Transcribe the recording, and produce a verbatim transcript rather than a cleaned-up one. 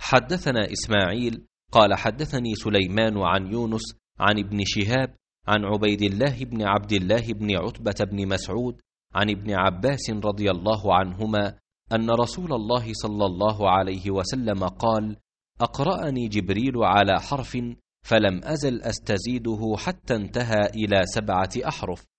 حدثنا إسماعيل قال حدثني سليمان عن يونس عن ابن شهاب عن عبيد الله بن عبد الله بن عتبة بن مسعود عن ابن عباس رضي الله عنهما أن رسول الله صلى الله عليه وسلم قال: أقرأني جبريل على حرف فلم أزل أستزيده حتى انتهى إلى سبعة أحرف،